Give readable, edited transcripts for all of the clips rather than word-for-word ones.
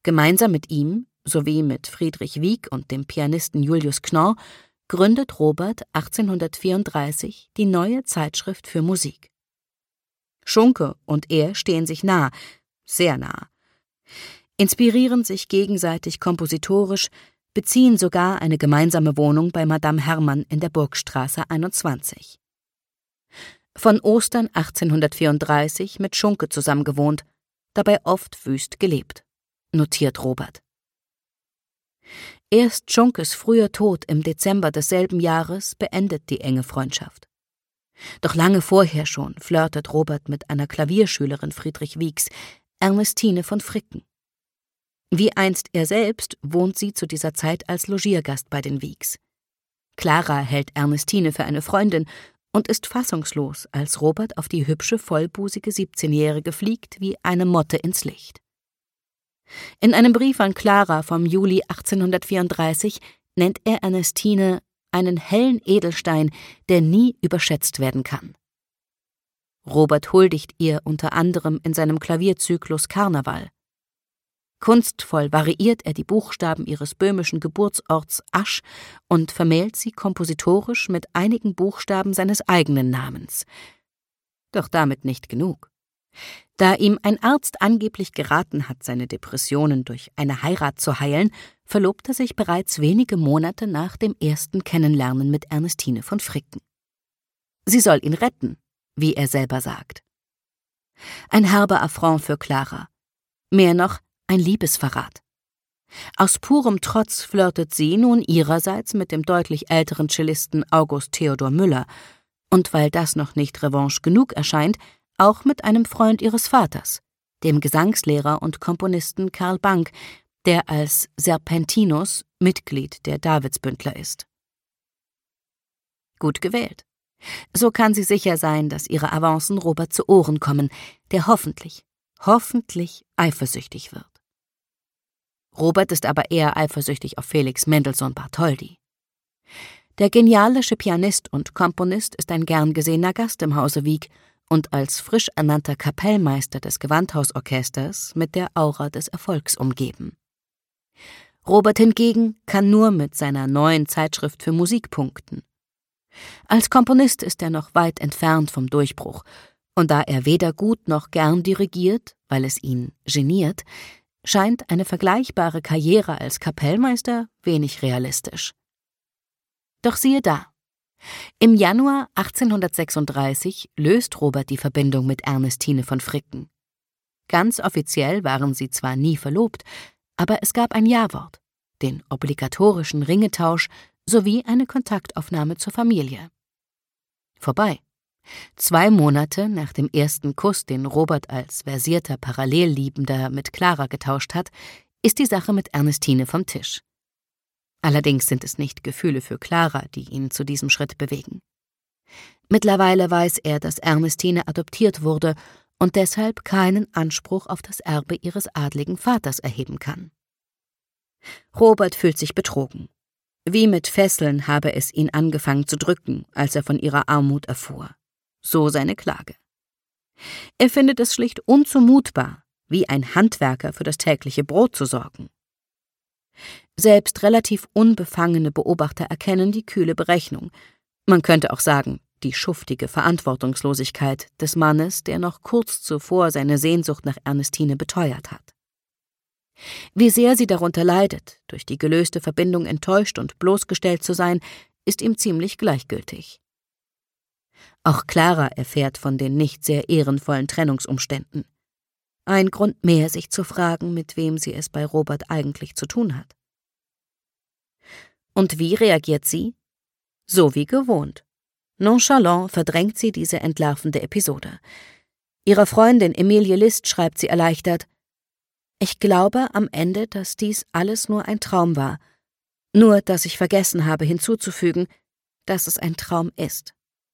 Gemeinsam mit ihm, sowie mit Friedrich Wieck und dem Pianisten Julius Knorr, gründet Robert 1834 die Neue Zeitschrift für Musik. Schunke und er stehen sich nah, sehr nah, inspirieren sich gegenseitig kompositorisch, beziehen sogar eine gemeinsame Wohnung bei Madame Hermann in der Burgstraße 21. Von Ostern 1834 mit Schunke zusammengewohnt, dabei oft wüst gelebt, notiert Robert. Erst Schunkes früher Tod im Dezember desselben Jahres beendet die enge Freundschaft. Doch lange vorher schon flirtet Robert mit einer Klavierschülerin Friedrich Wiecks, Ernestine von Fricken. Wie einst er selbst wohnt sie zu dieser Zeit als Logiergast bei den Wiecks. Clara hält Ernestine für eine Freundin und ist fassungslos, als Robert auf die hübsche, vollbusige 17-Jährige fliegt wie eine Motte ins Licht. In einem Brief an Clara vom Juli 1834 nennt er Ernestine einen hellen Edelstein, der nie überschätzt werden kann. Robert huldigt ihr unter anderem in seinem Klavierzyklus Karneval. Kunstvoll variiert er die Buchstaben ihres böhmischen Geburtsorts Asch und vermählt sie kompositorisch mit einigen Buchstaben seines eigenen Namens. Doch damit nicht genug. Da ihm ein Arzt angeblich geraten hat, seine Depressionen durch eine Heirat zu heilen, verlobt er sich bereits wenige Monate nach dem ersten Kennenlernen mit Ernestine von Fricken. Sie soll ihn retten, wie er selber sagt. Ein herber Affront für Clara. Mehr noch, ein Liebesverrat. Aus purem Trotz flirtet sie nun ihrerseits mit dem deutlich älteren Cellisten August Theodor Müller und weil das noch nicht Revanche genug erscheint, auch mit einem Freund ihres Vaters, dem Gesangslehrer und Komponisten Karl Bank, der als Serpentinus Mitglied der Davidsbündler ist. Gut gewählt. So kann sie sicher sein, dass ihre Avancen Robert zu Ohren kommen, der hoffentlich eifersüchtig wird. Robert ist aber eher eifersüchtig auf Felix Mendelssohn Bartholdy. Der genialische Pianist und Komponist ist ein gern gesehener Gast im Hause Wieck und als frisch ernannter Kapellmeister des Gewandhausorchesters mit der Aura des Erfolgs umgeben. Robert hingegen kann nur mit seiner neuen Zeitschrift für Musik punkten. Als Komponist ist er noch weit entfernt vom Durchbruch, und da er weder gut noch gern dirigiert, weil es ihn geniert, scheint eine vergleichbare Karriere als Kapellmeister wenig realistisch. Doch siehe da. Im Januar 1836 löst Robert die Verbindung mit Ernestine von Fricken. Ganz offiziell waren sie zwar nie verlobt, aber es gab ein Ja-Wort, den obligatorischen Ringetausch sowie eine Kontaktaufnahme zur Familie. Vorbei. 2 Monate nach dem ersten Kuss, den Robert als versierter Parallelliebender mit Clara getauscht hat, ist die Sache mit Ernestine vom Tisch. Allerdings sind es nicht Gefühle für Clara, die ihn zu diesem Schritt bewegen. Mittlerweile weiß er, dass Ernestine adoptiert wurde und deshalb keinen Anspruch auf das Erbe ihres adligen Vaters erheben kann. Robert fühlt sich betrogen. Wie mit Fesseln habe es ihn angefangen zu drücken, als er von ihrer Armut erfuhr. So seine Klage. Er findet es schlicht unzumutbar, wie ein Handwerker für das tägliche Brot zu sorgen. Selbst relativ unbefangene Beobachter erkennen die kühle Berechnung. Man könnte auch sagen, die schuftige Verantwortungslosigkeit des Mannes, der noch kurz zuvor seine Sehnsucht nach Ernestine beteuert hat. Wie sehr sie darunter leidet, durch die gelöste Verbindung enttäuscht und bloßgestellt zu sein, ist ihm ziemlich gleichgültig. Auch Clara erfährt von den nicht sehr ehrenvollen Trennungsumständen. Ein Grund mehr, sich zu fragen, mit wem sie es bei Robert eigentlich zu tun hat. Und wie reagiert sie? So wie gewohnt. Nonchalant verdrängt sie diese entlarvende Episode. Ihrer Freundin Emilie List schreibt sie erleichtert: Ich glaube am Ende, dass dies alles nur ein Traum war, nur dass ich vergessen habe hinzuzufügen, dass es ein Traum ist.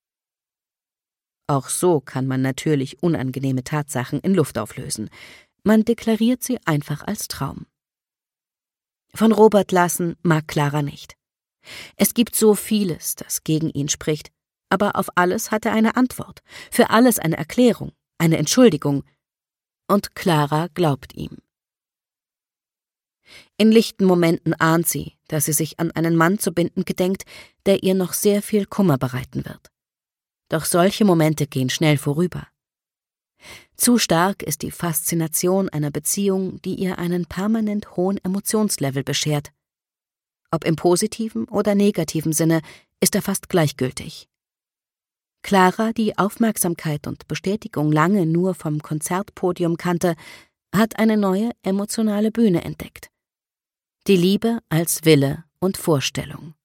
Auch so kann man natürlich unangenehme Tatsachen in Luft auflösen. Man deklariert sie einfach als Traum. Von Robert lassen mag Clara nicht. Es gibt so vieles, das gegen ihn spricht, aber auf alles hat er eine Antwort, für alles eine Erklärung, eine Entschuldigung. Und Clara glaubt ihm. In lichten Momenten ahnt sie, dass sie sich an einen Mann zu binden gedenkt, der ihr noch sehr viel Kummer bereiten wird. Doch solche Momente gehen schnell vorüber. Zu stark ist die Faszination einer Beziehung, die ihr einen permanent hohen Emotionslevel beschert. Ob im positiven oder negativen Sinne, ist er fast gleichgültig. Clara, die Aufmerksamkeit und Bestätigung lange nur vom Konzertpodium kannte, hat eine neue emotionale Bühne entdeckt. Die Liebe als Wille und Vorstellung.